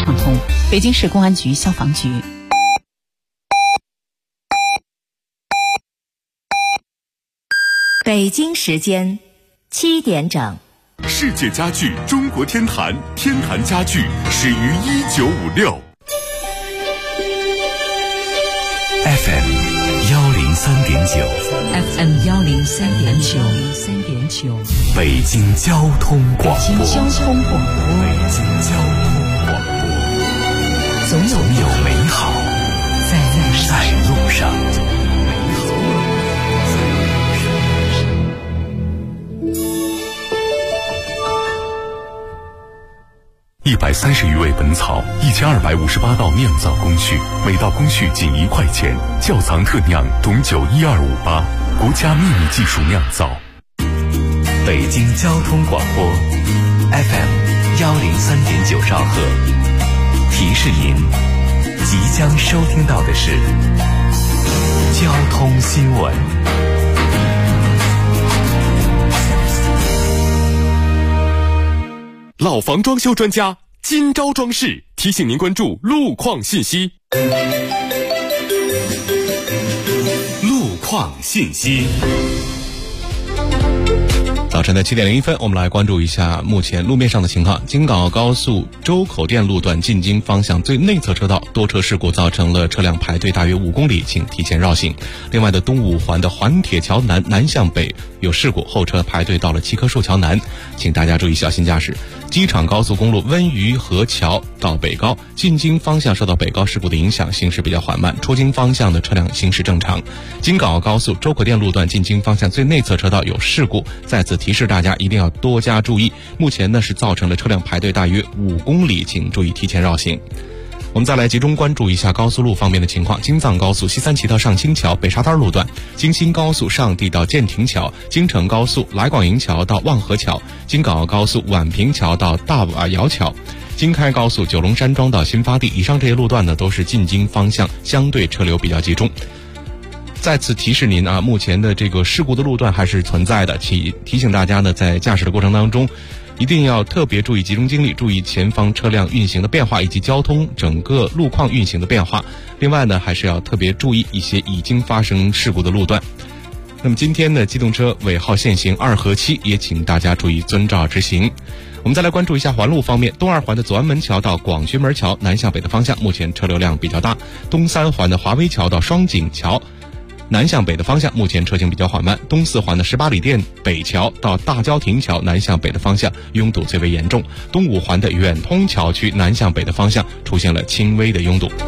畅通。北京市公安局消防局。 北京时间7点整。 世界家具中国天坛，天坛家具始于1956。FM 103.9 103.9 北京交通广播。总有美好在路上。130余味本草，1258道酿造工序，每道工序仅1块钱。窖藏特酿董酒12588，国家秘密技术酿造。 北京交通广播 FM 103.9兆赫，提示您即将收听到的是交通新闻。 老房装修专家今朝装饰提醒您关注路况信息。路况信息。 早晨的7点01分，我们来关注一下目前路面上的情况。京港澳高速周口店路段进京方向最内侧车道多车事故，造成了车辆排队大约5公里，请提前绕行。另外的东五环的环铁桥南向北有事故，后车排队到了7棵树桥南，请大家注意小心驾驶。机场高速公路温榆河桥到北高进京方向受到北高事故的影响，行驶比较缓慢，出京方向的车辆行驶正常。京港澳高速周口店路段进京方向最内侧车道有事故，在此提示大家一定要多加注意。目前呢是造成了车辆排队大约5公里，请注意提前绕行。我们再来集中关注一下高速路方面的情况。京藏高速西三旗到上清桥北沙滩路段，京新高速上地到建亭桥，京承高速来广营桥到望河桥，京港澳高速宛平桥到大瓦窑桥，京开高速九龙山庄到新发地。以上这些路段呢都是进京方向相对车流比较集中。再次提示您目前的这个事故的路段还是存在的，提醒大家呢在驾驶的过程当中一定要特别注意集中精力，注意前方车辆运行的变化以及交通整个路况运行的变化。另外呢还是要特别注意一些已经发生事故的路段。那么今天的机动车尾号限行2和7，也请大家注意遵照执行。我们再来关注一下环路方面，东二环的左安门桥到广渠门桥南向北的方向目前车流量比较大，东三环的华威桥到双井桥南向北的方向目前车行比较缓慢，东四环的18里店北桥到大郊亭桥南向北的方向拥堵最为严重，东五环的远通桥区南向北的方向出现了轻微的拥堵。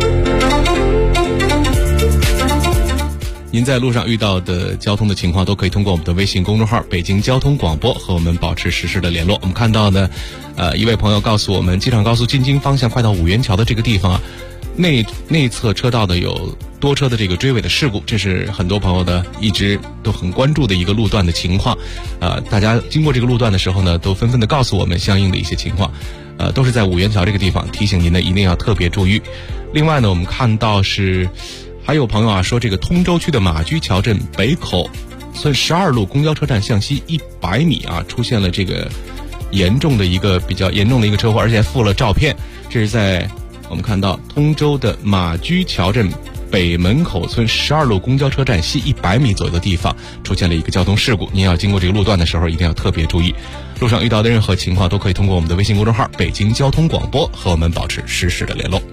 您在路上遇到的交通的情况都可以通过我们的微信公众号北京交通广播和我们保持实时的联络。我们看到呢一位朋友告诉我们，机场高速进京方向快到五元桥的这个地方内侧车道的有多车的这个追尾的事故，这是很多朋友的一直都很关注的一个路段的情况。大家经过这个路段的时候呢，都纷纷的告诉我们相应的一些情况。都是在五元桥这个地方，提醒您呢一定要特别注意。另外呢，我们看到是还有朋友说这个通州区的马驹桥镇北口村12路公交车站向西100米出现了这个比较严重的一个车祸，而且还附了照片。这是在我们看到通州的马驹桥镇北门口村12路公交车站西100米左右的地方出现了一个交通事故，您要经过这个路段的时候一定要特别注意。路上遇到的任何情况都可以通过我们的微信公众号北京交通广播和我们保持实时的联络。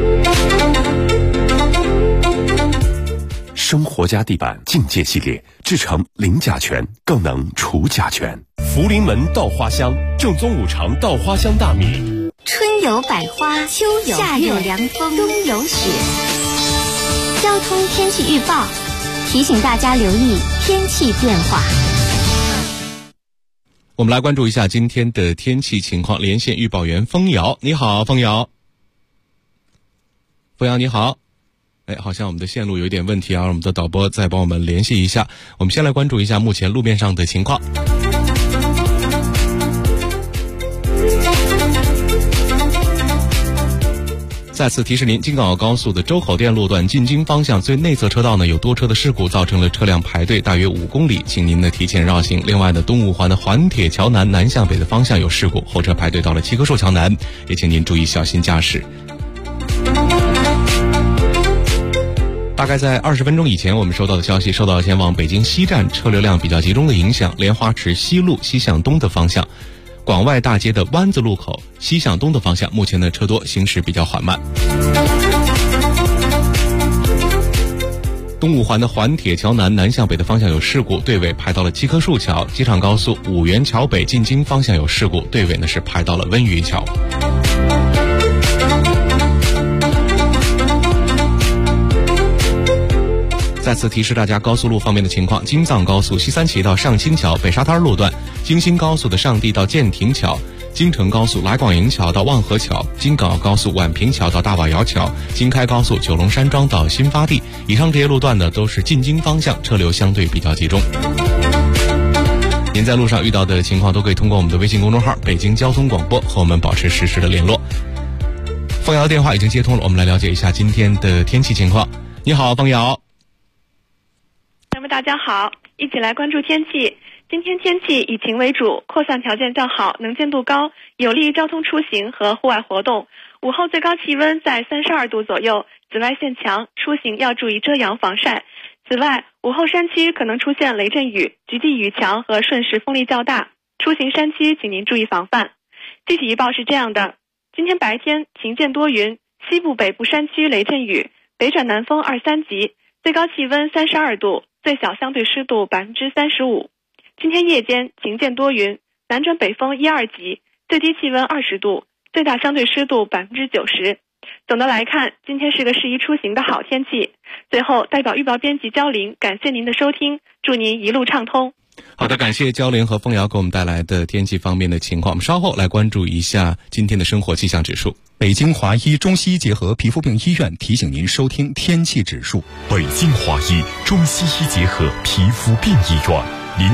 生活家地板境界系列制成零甲醛，更能除甲醛。福临门稻花香，正宗五常稻花香大米。 春有百花，秋有夏有凉风，冬有雪。交通天气预报提醒大家留意天气变化。 我们来关注一下今天的天气情况，连线预报员枫瑶。你好，枫瑶。枫瑶你好。好像我们的线路有一点问题我们的导播再帮我们联系一下。我们先来关注一下目前路面上的情况。 再次提示您，京港澳高速的周口店路段进京方向最内侧车道呢有多车的事故，造成了车辆排队大约5公里，请您呢提前绕行。另外呢，东五环的环铁桥南南向北的方向有事故，后车排队到了七棵树桥南，也请您注意小心驾驶。大概在20分钟以前，我们收到的消息，受到前往北京西站车流量比较集中的影响，莲花池西路西向东的方向，广外大街的湾子路口西向东的方向，目前的车多，行驶比较缓慢。东五环的环铁桥南南向北的方向有事故，队尾排到了七棵树桥。机场高速五原桥北进京方向有事故，队尾呢是排到了温榆桥。再次提示大家高速路方面的情况，京藏高速西三旗到上清桥北沙滩路段，京新高速的上地到建亭桥，京承高速来广营桥到望河桥，京港澳高速宛平桥到大瓦窑桥，京开高速九龙山庄到新发地。以上这些路段呢都是进京方向，车流相对比较集中。您在路上遇到的情况都可以通过我们的微信公众号北京交通广播和我们保持实时的联络。方瑶的电话已经接通了，我们来了解一下今天的天气情况。你好，方瑶。 那么大家好，一起来关注天气。今天天气以晴为主，扩散条件较好，能见度高，有利于交通出行和户外活动。午后最高气温在32度左右，紫外线强，出行要注意遮阳防晒。此外，午后山区可能出现雷阵雨，局地雨强和瞬时风力较大，出行山区请您注意防范。具体预报是这样的：今天白天晴间多云，西部北部山区雷阵雨，北转南风2、3级，最高气温32度，最小相对湿度35%。今天夜间晴间多云，南转北风1、2级，最低气温20度，最大相对湿度90%。总的来看，今天是个适宜出行的好天气。最后，代表预报编辑焦玲，感谢您的收听，祝您一路畅通。 好的，感谢焦玲和凤瑶给我们带来的天气方面的情况。我们稍后来关注一下今天的生活气象指数。 北京华医中西医结合皮肤病医院提醒您收听天气指数。 北京华医中西医结合皮肤病医院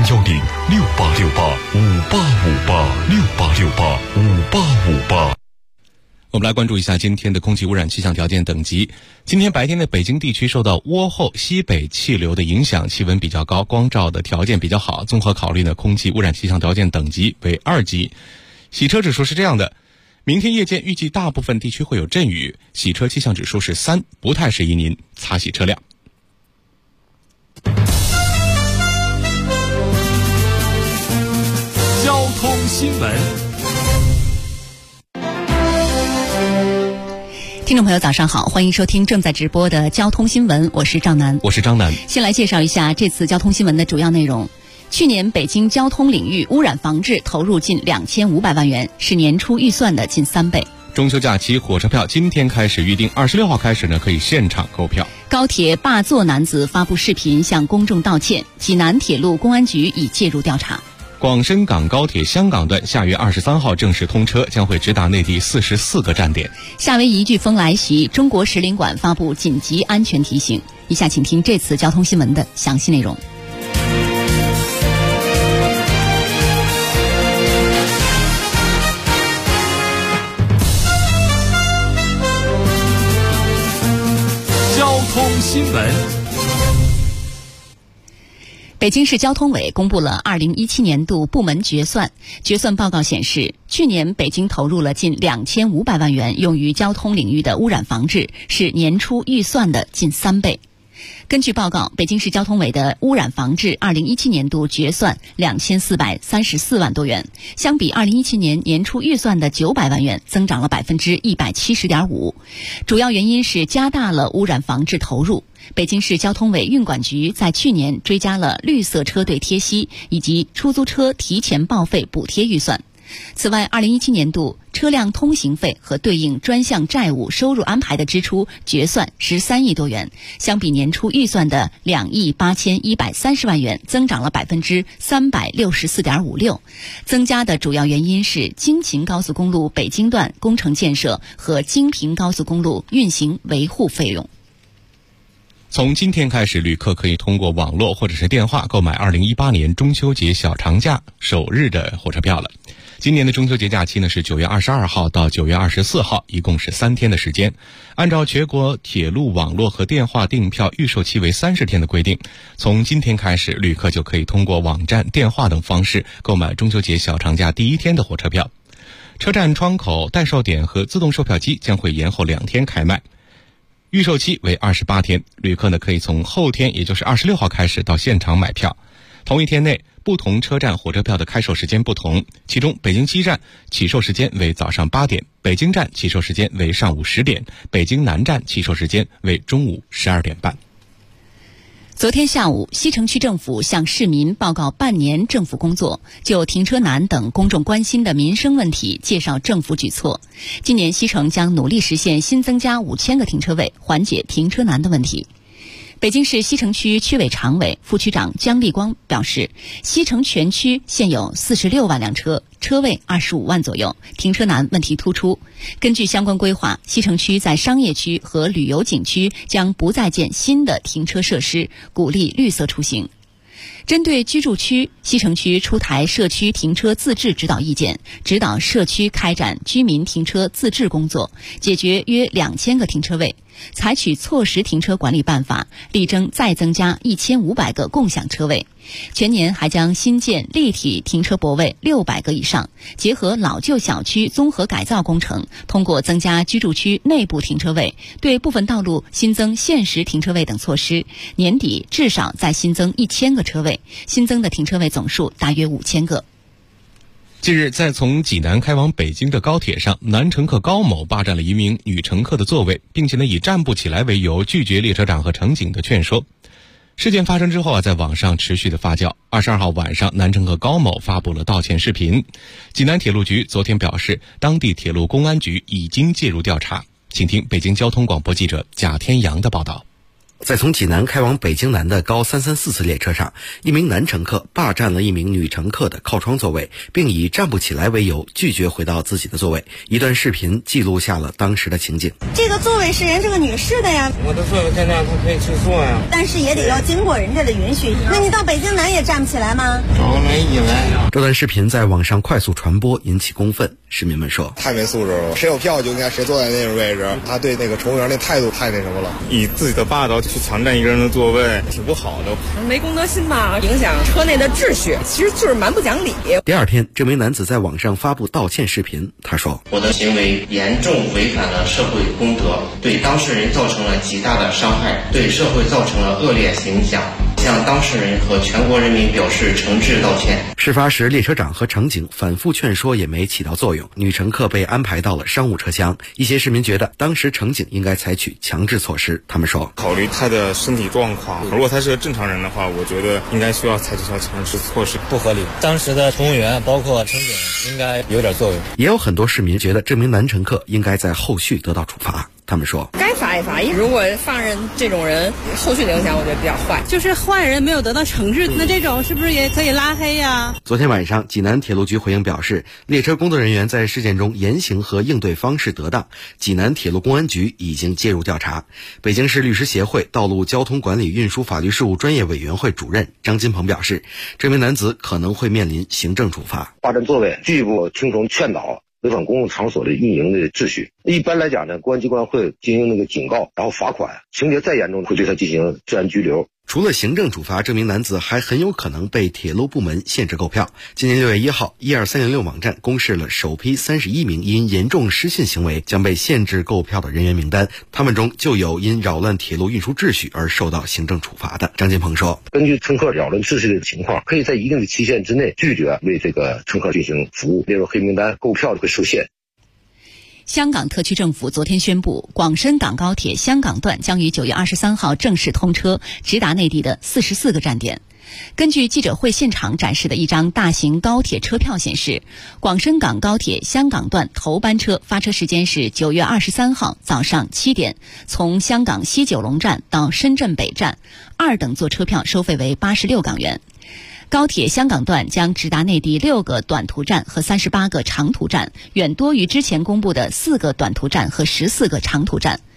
，0106868585858，68685858。 我们来关注一下今天的空气污染气象条件等级。今天白天的北京地区受到涡后西北气流的影响，气温比较高，光照的条件比较好。综合考虑呢，空气污染气象条件等级为2级。洗车指数是这样的：明天夜间预计大部分地区会有阵雨，洗车气象指数是3，不太适宜您擦洗车辆。 交通新闻。 听众朋友早上好，欢迎收听正在直播的交通新闻，我是张楠。 我是张楠。 先来介绍一下这次交通新闻的主要内容。去年北京交通领域污染防治投入近2500万元，是年初预算的近3倍。 中秋假期火车票今天开始预订，26号开始呢可以现场购票。 高铁霸座男子发布视频向公众道歉，济南铁路公安局已介入调查。 广深港高铁香港段下月23号正式通车，将会直达内地44个站点。 夏威夷飓风来袭，中国使领馆发布紧急安全提醒。以下请听这次交通新闻的详细内容。 交通新闻。 北京市交通委公布了2017年度部门决算，决算报告显示，去年北京投入了近2500万元用于交通领域的污染防治，是年初预算的近3倍。根据报告，北京市交通委的污染防治2017年度决算2434万多元，相比2017年年初预算的900万元，增长了170.5%。主要原因是加大了污染防治投入。北京市交通委运管局在去年追加了绿色车队贴息以及出租车提前报废补贴预算。此外，2017年度车辆通行费和对应专项债务收入安排的支出决算13亿多元，相比年初预算的2亿8130万元，增长了364.56%。增加的主要原因是京秦高速公路北京段工程建设和京平高速公路运行维护费用。 从今天开始，旅客可以通过网络或者是电话购买2018年中秋节小长假首日的火车票了。今年的中秋节假期呢是9月22号到9月24号，一共是3天的时间。按照全国铁路网络和电话订票预售期为30天的规定，从今天开始，旅客就可以通过网站、电话等方式购买中秋节小长假第一天的火车票。车站窗口代售点和自动售票机将会延后2天开卖，预售期为28天，旅客呢可以从后天，也就是26号开始到现场买票。同一天内，不同车站火车票的开售时间不同，其中北京西站起售时间为早上8点，北京站起售时间为上午10点，北京南站起售时间为中午12点半。 昨天下午，西城区政府向市民报告半年政府工作，就停车难等公众关心的民生问题介绍政府举措。今年西城将努力实现新增加5000个停车位，缓解停车难的问题。北京市西城区区委常委、副区长姜立光表示，西城全区现有46万辆车，车位25万左右，停车难问题突出。根据相关规划，西城区在商业区和旅游景区将不再建新的停车设施，鼓励绿色出行。针对居住区，西城区出台社区停车自治指导意见，指导社区开展居民停车自治工作，解决约2000个停车位，采取错时停车管理办法，力争再增加1500个共享车位。全年还将新建立体停车泊位600个以上，结合老旧小区综合改造工程，通过增加居住区内部停车位，对部分道路新增限时停车位等措施，年底至少再新增1000个车位，新增的停车位总数大约5000个。 近日，在从济南开往北京的高铁上，男乘客高某霸占了一名女乘客的座位，并且以站不起来为由拒绝列车长和乘警的劝说。事件发生之后在网上持续的发酵。22号晚上，男乘客高某发布了道歉视频。济南铁路局昨天表示，当地铁路公安局已经介入调查。请听北京交通广播记者贾天阳的报道。 在从济南开往北京南的高334次列车上，一名男乘客霸占了一名女乘客的靠窗座位，并以站不起来为由拒绝回到自己的座位。一段视频记录下了当时的情景。 这个座位是人这个女士的呀， 我的座位在那，她可以去坐呀， 但是也得要经过人家的允许。那你到北京南也站不起来吗？ 我没意来。 这段视频在网上快速传播，引起公愤。市民们说， 太没素质了，谁有票就应该谁坐在那个位置。他对那个乘务员那态度太那什么了， 以自己的霸道去抢占一个人的座位，挺不好的。 没公德心吧，影响车内的秩序，其实就是蛮不讲理。 第二天，这名男子在网上发布道歉视频，他说， 我的行为严重违反了社会公德，对当事人造成了极大的伤害，对社会造成了恶劣影响，向当事人和全国人民表示诚挚道歉。 事发时，列车长和乘警反复劝说也没起到作用，女乘客被安排到了商务车厢。一些市民觉得，当时乘警应该采取强制措施。他们说， 考虑他的身体状况，如果他是个正常人的话，我觉得应该需要采取强制措施。 不合理，当时的乘务员包括乘警应该有点作用。 也有很多市民觉得这名男乘客应该在后续得到处罚。他们说， 该罚一罚，如果放任这种人，后续的影响我觉得比较坏。 就是坏人没有得到惩治，那这种是不是也可以拉黑呀？ 昨天晚上，济南铁路局回应表示，列车工作人员在事件中言行和应对方式得当，济南铁路公安局已经介入调查。北京市律师协会道路交通管理运输法律事务专业委员会主任张金鹏表示，这名男子可能会面临行政处罚。 霸占座位、拒不听从劝导，违反公共场所的运营的秩序。一般来讲呢，公安机关会进行那个警告，然后罚款，情节再严重会对他进行治安拘留。 除了行政处罚，这名男子还很有可能被铁路部门限制购票。今年6月1号，12306网站公示了首批31名因严重失信行为将被限制购票的人员名单，他们中就有因扰乱铁路运输秩序而受到行政处罚的。张金鹏说， 根据乘客扰乱秩序的情况，可以在一定的期限之内拒绝为这个乘客进行服务，列入黑名单，购票会受限。 香港特区政府昨天宣布，广深港高铁香港段将于9月23号正式通车，直达内地的44个站点。根据记者会现场展示的一张大型高铁车票显示，广深港高铁香港段头班车发车时间是9月23号早上7点，从香港西九龙站到深圳北站，2等座车票收费为86港元。高铁香港段将直达内地6个短途站和38个长途站，远多于之前公布的4个短途站和14个长途站。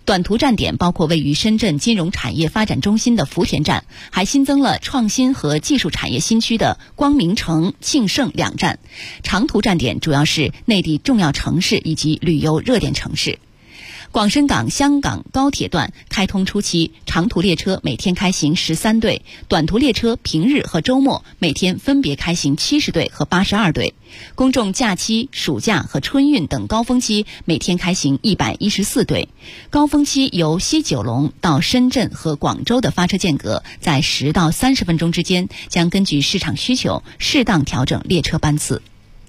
短途站点包括位于深圳金融产业发展中心的福田站，还新增了创新和技术产业新区的光明城、庆盛2站。长途站点主要是内地重要城市以及旅游热点城市。广深港香港高铁段开通初期，长途列车每天开行13对，短途列车平日和周末每天分别开行70对和82对。公众假期、暑假和春运等高峰期每天开行114对。高峰期由西九龙到深圳和广州的发车间隔在10到30分钟之间，将根据市场需求适当调整列车班次。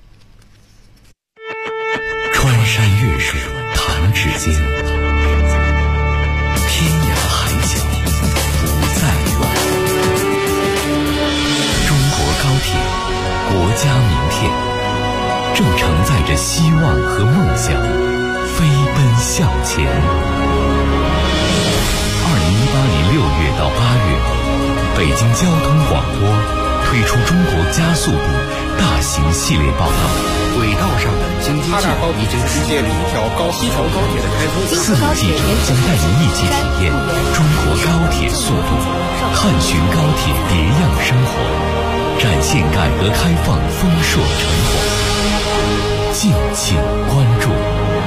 穿山越水弹指间，天涯海角不再远。中国高铁，国家名片，正承载着希望和梦想，飞奔向前。2018年6月到8月，北京交通广播推出中国加速度大型系列报道。 轨道上的经济界已经实现了一条高铁的开通。 4位记者将带您一起体验中国高铁速度，探寻高铁别样生活，展现改革开放丰硕成果。敬请关注。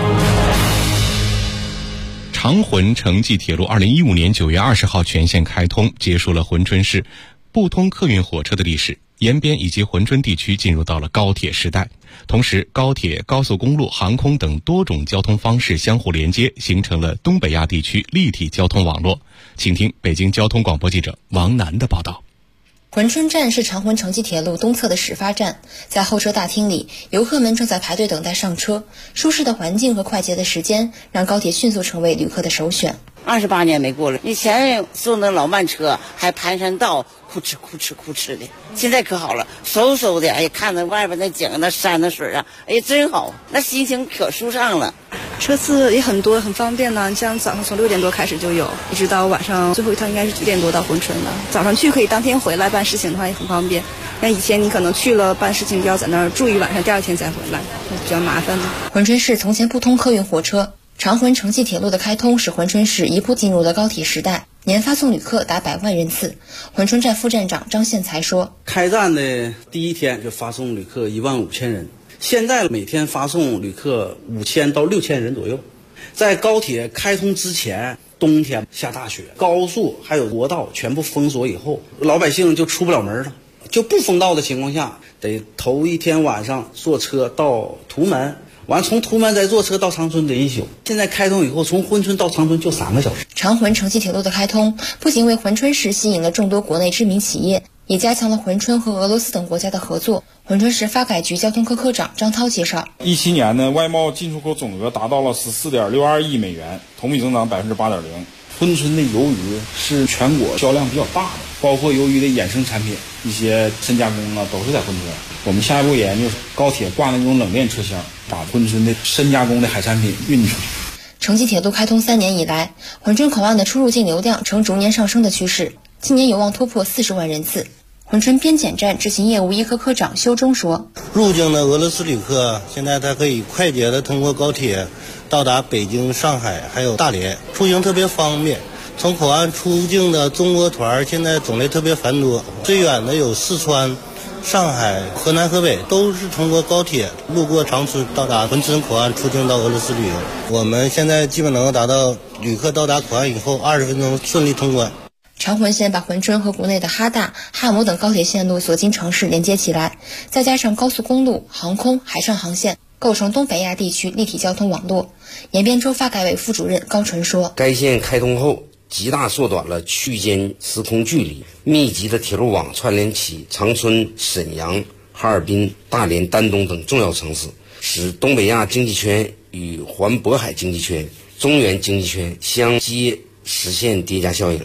长浑城际铁路2015年9月20号全线开通，结束了珲春市不通客运火车的历史，延边以及珲春地区进入到了高铁时代。同时，高铁、高速公路、航空等多种交通方式相互连接，形成了东北亚地区立体交通网络。请听北京交通广播记者王楠的报道。 珲春站是长浑城际铁路东侧的始发站，在候车大厅里，游客们正在排队等待上车。舒适的环境和快捷的时间，让高铁迅速成为旅客的首选。 28年没过了，以前坐那老慢车，还盘山道，哭哧哭哧哭哧的。现在可好了，嗖嗖的，哎，看着外边那景、那山、那水啊，哎，真好，那心情可舒畅了。 车次也很多，很方便呢。像早上从6点多开始就有，一直到晚上最后一趟应该是9点多到珲春了。早上去可以当天回来，办事情的话也很方便。像以前你可能去了办事情，就要在那儿住一晚上，第二天再回来，比较麻烦的。 珲春市从前不通客运火车，长浑城际铁路的开通使珲春市一步进入了高铁时代，年发送旅客达100万人次。珲春站副站长张宪才说：“ 开站的第一天就发送旅客15000人，现在每天发送旅客5000到6000人左右。在高铁开通之前，冬天下大雪，高速还有国道全部封锁以后，老百姓就出不了门了。就不封道的情况下，得头一天晚上坐车到图门。”完，从图门再坐车到长春得1宿。现在开通以后，从珲春到长春就3个小时。 长浑城际铁路的开通，不仅为珲春市吸引了众多国内知名企业，也加强了珲春和俄罗斯等国家的合作。珲春市发改局交通科科长张涛介绍 ，17年呢，外贸进出口总额达到了14.62亿美元，同比增长8.0%。珲春的鱿鱼是全国销量比较大的，包括鱿鱼的衍生产品，一些深加工啊，都是在珲春。我们下一步研究高铁挂那种冷链车厢，把珲春的深加工的海产品运出去。 城际铁路开通3年以来，珲春口岸的出入境流量呈逐年上升的趋势，今年有望突破40万人次。珲春边检站执行业务一科科长修忠说：“ 入境的俄罗斯旅客现在他可以快捷的通过高铁到达北京、上海还有大连，出行特别方便。从口岸出境的中国团现在种类特别繁多，最远的有四川、上海、河南、河北，都是通过高铁路过长春到达珲春口岸出境到俄罗斯旅游。我们现在基本能够达到旅客到达口岸以后20分钟顺利通关。” 长浑线把珲春和国内的哈大、哈姆等高铁线路所经城市连接起来，再加上高速公路、航空、海上航线，构成东北亚地区立体交通网络。延边州发改委副主任高纯说：“ 该线开通后，极大缩短了区间时空距离，密集的铁路网串联起长春、沈阳、哈尔滨、大连、丹东等重要城市，使东北亚经济圈与环渤海经济圈、中原经济圈相接，实现叠加效应。”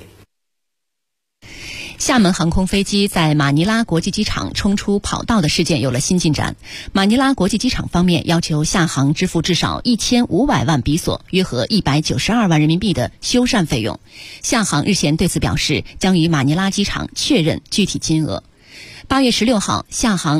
厦门航空飞机在马尼拉国际机场冲出跑道的事件有了新进展。马尼拉国际机场方面要求厦航支付至少1500万比索，约合192万人民币的修缮费用。厦航日前对此表示，将与马尼拉机场确认具体金额。 8月16号，厦航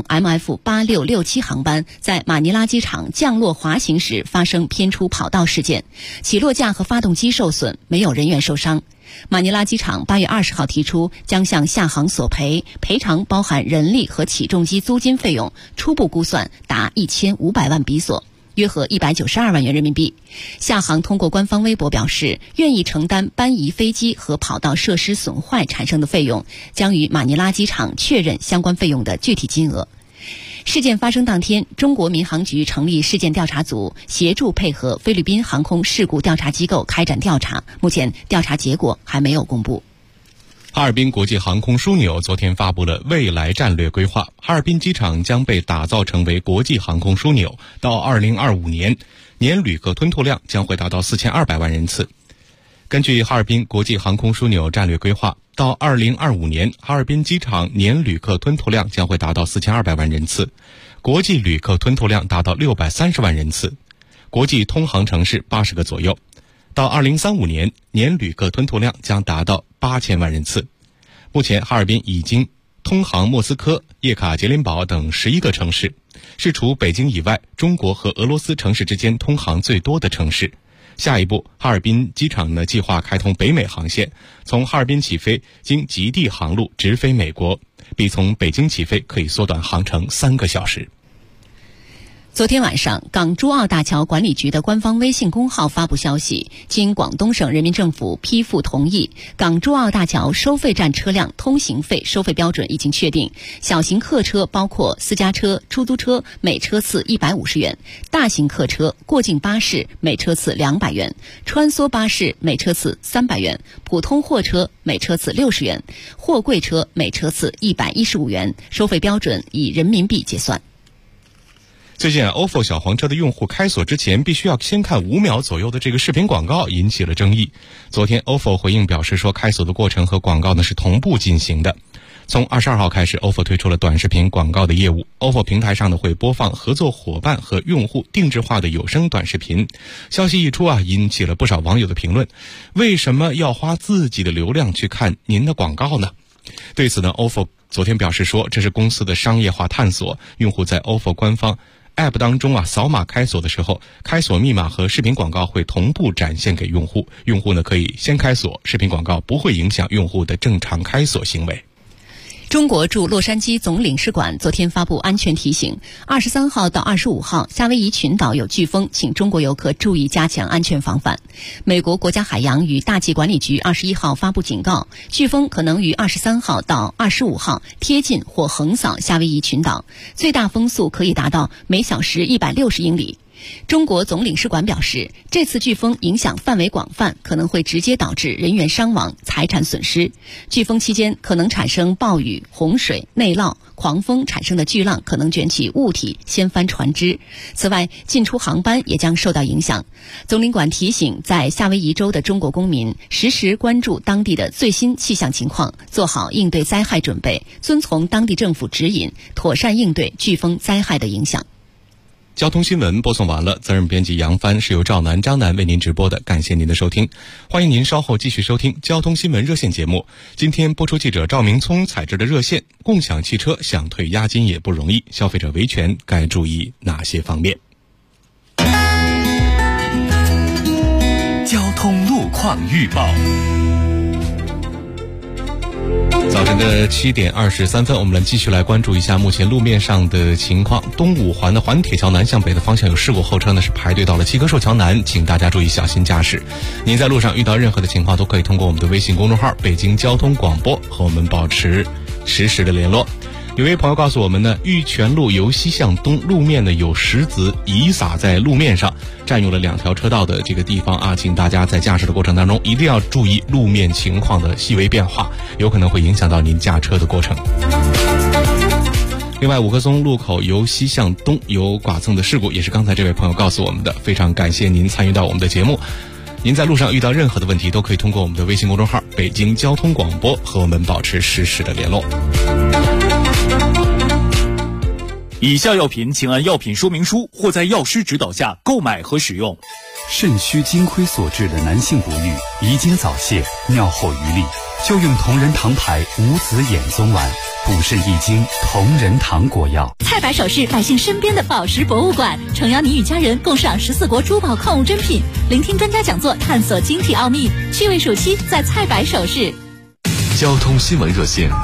MF8667 航班在马尼拉机场降落滑行时发生偏出跑道事件，起落架和发动机受损，没有人员受伤。马尼拉机场8月20号提出将向厦航索赔，赔偿包含人力和起重机租金费用，初步估算达1500万比索，约合192万元人民币。厦航通过官方微博表示，愿意承担搬移飞机和跑道设施损坏产生的费用，将与马尼拉机场确认相关费用的具体金额。事件发生当天，中国民航局成立事件调查组，协助配合菲律宾航空事故调查机构开展调查，目前调查结果还没有公布。 哈尔滨国际航空枢纽昨天发布了未来战略规划，哈尔滨机场将被打造成为国际航空枢纽，到2025年，年旅客吞吐量将会达到4200万人次。根据哈尔滨国际航空枢纽战略规划，到2025年，哈尔滨机场年旅客吞吐量将会达到4200万人次，国际旅客吞吐量达到630万人次，国际通航城市80个左右。到2035年，年旅客吞吐量将达到8000万人次。目前，哈尔滨已经通航莫斯科、叶卡捷琳堡等11个城市，是除北京以外，中国和俄罗斯城市之间通航最多的城市。下一步，哈尔滨机场呢计划开通北美航线，从哈尔滨起飞，经极地航路直飞美国，比从北京起飞可以缩短航程3个小时。 昨天晚上，港珠澳大桥管理局的官方微信公号发布消息，经广东省人民政府批复同意，港珠澳大桥收费站车辆通行费收费标准已经确定。小型客车包括私家车、出租车，每车次150元；大型客车、过境巴士每车次200元；穿梭巴士每车次300元；普通货车每车次60元；货柜车每车次115元。收费标准以人民币结算。 最近，OFO 小黄车的用户开锁之前必须要先看5秒左右的这个视频广告，引起了争议。昨天 OFO 回应表示说，开锁的过程和广告呢是同步进行的。从22号开始 ，OFO 推出了短视频广告的业务。OFO 平台上呢会播放合作伙伴和用户定制化的有声短视频。消息一出引起了不少网友的评论：为什么要花自己的流量去看您的广告呢？对此呢 ，OFO 昨天表示说，这是公司的商业化探索。用户在 OFO 官方App 当中扫码开锁的时候，开锁密码和视频广告会同步展现给用户。用户呢可以先开锁，视频广告不会影响用户的正常开锁行为。 中国驻洛杉矶总领事馆昨天发布安全提醒，23号到25号，夏威夷群岛有飓风，请中国游客注意加强安全防范。美国国家海洋与大气管理局21号发布警告，飓风可能于23号到25号贴近或横扫夏威夷群岛，最大风速可以达到每小时160英里。中国总领事馆表示，这次飓风影响范围广泛，可能会直接导致人员伤亡、财产损失。飓风期间可能产生暴雨、洪水、内涝，狂风产生的巨浪可能卷起物体，掀翻船只。此外，进出航班也将受到影响。总领馆提醒在夏威夷州的中国公民，实时关注当地的最新气象情况，做好应对灾害准备，遵从当地政府指引，妥善应对飓风灾害的影响。 交通新闻播送完了，责任编辑杨帆，是由赵楠、张楠为您直播的，感谢您的收听。欢迎您稍后继续收听交通新闻热线节目。今天播出记者赵明聪采制的热线：共享汽车想退押金也不容易，消费者维权该注意哪些方面？ 交通路况预报。 早晨的7点23分，我们继续来关注一下目前路面上的情况。东五环的环铁桥南向北的方向有事故，后车呢是排队到了七棵树桥南，请大家注意小心驾驶。您在路上遇到任何的情况，都可以通过我们的微信公众号北京交通广播和我们保持实时的联络。有位朋友告诉我们呢，玉泉路由西向东路面呢有石子遗撒在路面上，占用了2条车道的这个地方请大家在驾驶的过程当中一定要注意路面情况的细微变化，有可能会影响到您驾车的过程。另外，五棵松路口由西向东有剐蹭的事故，也是刚才这位朋友告诉我们的，非常感谢您参与到我们的节目。您在路上遇到任何的问题，都可以通过我们的微信公众号北京交通广播和我们保持实时的联络。 以下药品请按药品说明书或在药师指导下购买和使用。 肾虚金亏所致的男性不育、遗精早泄、尿后余力， 就用同仁堂牌无籽眼松丸，补肾益精，同仁堂果药。 菜百首饰，百姓身边的宝石博物馆，诚邀你与家人共赏14国珠宝矿物珍品，聆听专家讲座，探索晶体奥秘。趣味暑期在菜百首饰。 交通新闻热线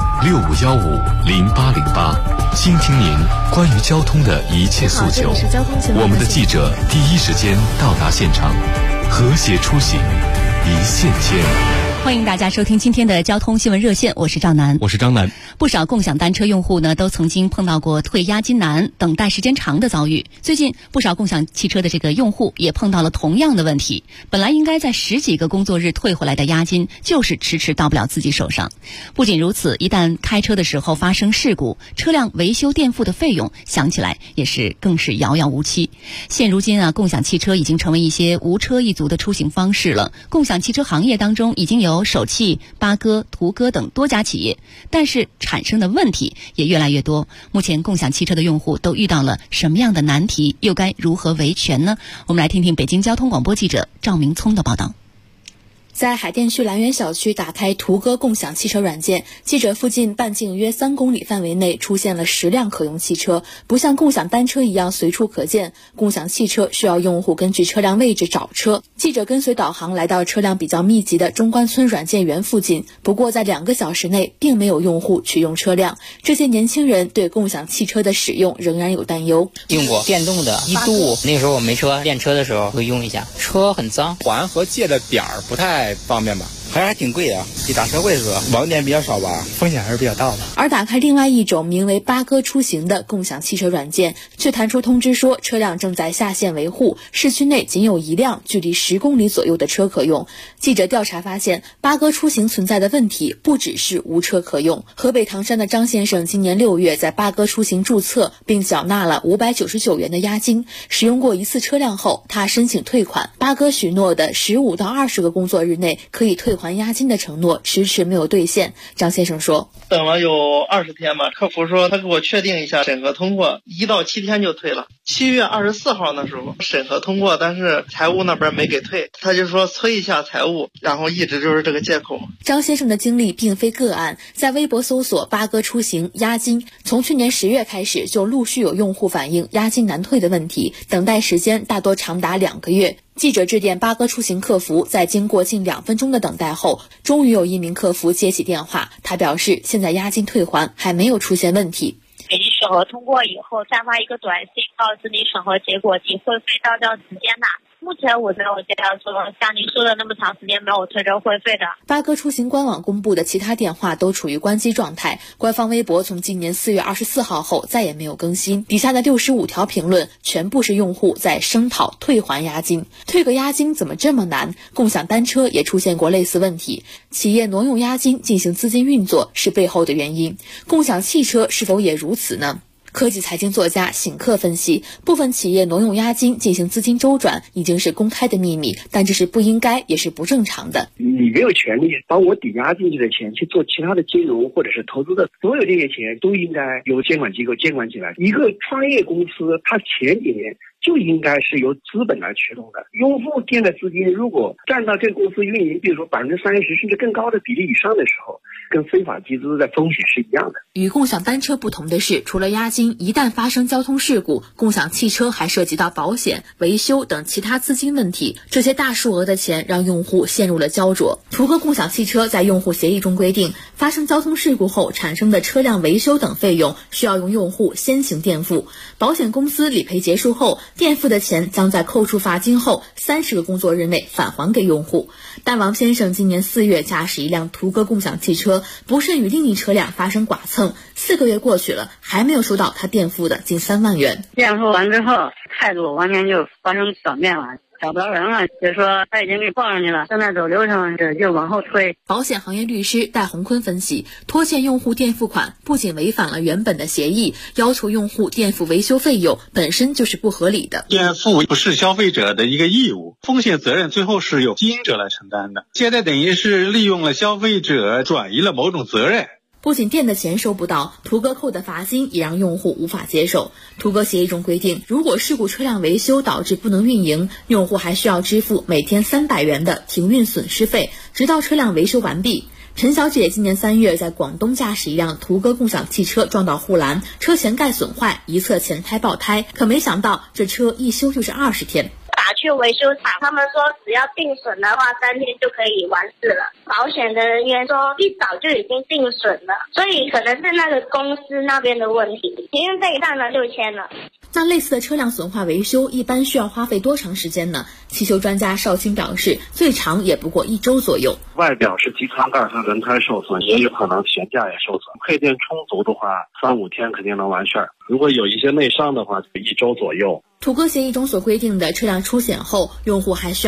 65150808，倾听您关于交通的一切诉求。我们的记者第一时间到达现场，和谐出行，一线牵。 欢迎大家收听今天的交通新闻热线，我是赵楠， 我是张楠。 不少共享单车用户呢，都曾经碰到过退押金难、等待时间长的遭遇。最近，不少共享汽车的这个用户也碰到了同样的问题。本来应该在10几个工作日退回来的押金，就是迟迟到不了自己手上。不仅如此，一旦开车的时候发生事故，车辆维修垫付的费用想起来也是更是遥遥无期。现如今啊，共享汽车已经成为一些无车一族的出行方式了。共享汽车行业当中已经有首汽、八哥、途哥等多家企业，但是产生的问题也越来越多。目前共享汽车的用户都遇到了什么样的难题，又该如何维权呢？我们来听听北京交通广播记者赵明聪的报道。 在海淀区蓝园小区打开途哥共享汽车软件，记者附近半径约3公里范围内出现了10辆可用汽车，不像共享单车一样随处可见，共享汽车需要用户根据车辆位置找车。记者跟随导航来到车辆比较密集的中关村软件园附近，不过在2个小时内并没有用户取用车辆，这些年轻人对共享汽车的使用仍然有担忧。 用过电动的1度，那时候我没车，练车的时候会用一下，车很脏，还和借的点儿不太方便吧，还挺贵啊，比打车位是吧？网点比较少吧，风险还是比较大的。 而打开另外一种名为八哥出行的共享汽车软件，却弹出通知说车辆正在下线维护，市区内仅有1辆距离10公里左右的车可用。记者调查发现，八哥出行存在的问题不只是无车可用。河北唐山的张先生今年6月在八哥出行注册并缴纳了599元的押金，使用过1次车辆后，他申请退款。八哥许诺的15到20个工作日内可以退还押金的承诺迟迟没有兑现。张先生说， 等了有20天吧，客服说他给我确定一下审核通过，1到7天就退了。7月24号那时候审核通过，但是财务那边没给退，他就说催一下财务，然后一直就是这个借口。 张先生的经历并非个案，在微博搜索八哥出行押金，从去年10月开始就陆续有用户反映押金难退的问题，等待时间大多长达2个月。记者致电八哥出行客服，在经过近2分钟的等待后，终于有一名客服接起电话。他表示，现在押金退还还没有出现问题。 给你审核通过以后，再发一个短信告知你审核结果及会费到账时间呐。目前我没有接到说像您说的那么长时间没有退这会费的。 八哥出行官网公布的其他电话都处于关机状态，官方微博从今年4月24号后再也没有更新。底下的65条评论全部是用户在声讨退还押金。退个押金怎么这么难？共享单车也出现过类似问题，企业挪用押金进行资金运作是背后的原因。共享汽车是否也如此呢？科技财经作家醒客分析，部分企业挪用押金进行资金周转已经是公开的秘密，但这是不应该也是不正常的。 你没有权利把我抵押进去的钱去做其他的金融或者是投资的，所有这些钱都应该由监管机构监管起来。一个创业公司，它前几年就应该是由资本来驱动的，用户垫的资金如果占到这个公司运营，比如说30%甚至更高的比例以上的时候，跟非法集资的风险是一样的。 与共享单车不同的是，除了押金，一旦发生交通事故，共享汽车还涉及到保险、维修等其他资金问题，这些大数额的钱让用户陷入了焦灼。途哥共享汽车在用户协议中规定，发生交通事故后产生的车辆维修等费用需要用用户先行垫付，保险公司理赔结束后，垫付的钱将在扣除罚金后30个工作日内返还给用户。但王先生今年4月驾驶一辆途哥共享汽车，不慎与另一车辆发生剐蹭，4个月过去了，还没有收到他垫付的近3万元。 垫付完之后，态度完全就发生转变了。找不着人了，就说他已经给报上去了，正在走流程，这就往后推。 保险行业律师戴洪坤分析，拖欠用户垫付款不仅违反了原本的协议，要求用户垫付维修费用本身就是不合理的。 垫付不是消费者的一个义务，风险责任最后是由经营者来承担的。现在等于是利用了消费者转移了某种责任。 不仅垫的钱收不到，途哥扣的罚金也让用户无法接受。途哥协议中规定，如果事故车辆维修导致不能运营，用户还需要支付每天300元的停运损失费，直到车辆维修完毕。 陈小姐今年3月在广东驾驶一辆途歌共享汽车撞到护栏，车前盖损坏，一侧前胎爆胎，可没想到这车一修就是20天。 打去维修厂，他们说只要定损的话3天就可以完事了。保险的人员说一早就已经定损了，所以可能是那个公司那边的问题。因为这一趟呢6000了。 那类似的车辆损坏维修一般需要花费多长时间呢？汽修专家邵青表示，最长也不过1周左右。 外表是机舱盖和轮胎受损，也有可能悬架也受损。配件充足的话，3-5天肯定能完事儿。如果有一些内伤的话，就1周左右。 途歌协议中所规定的车辆出险后，用户还需要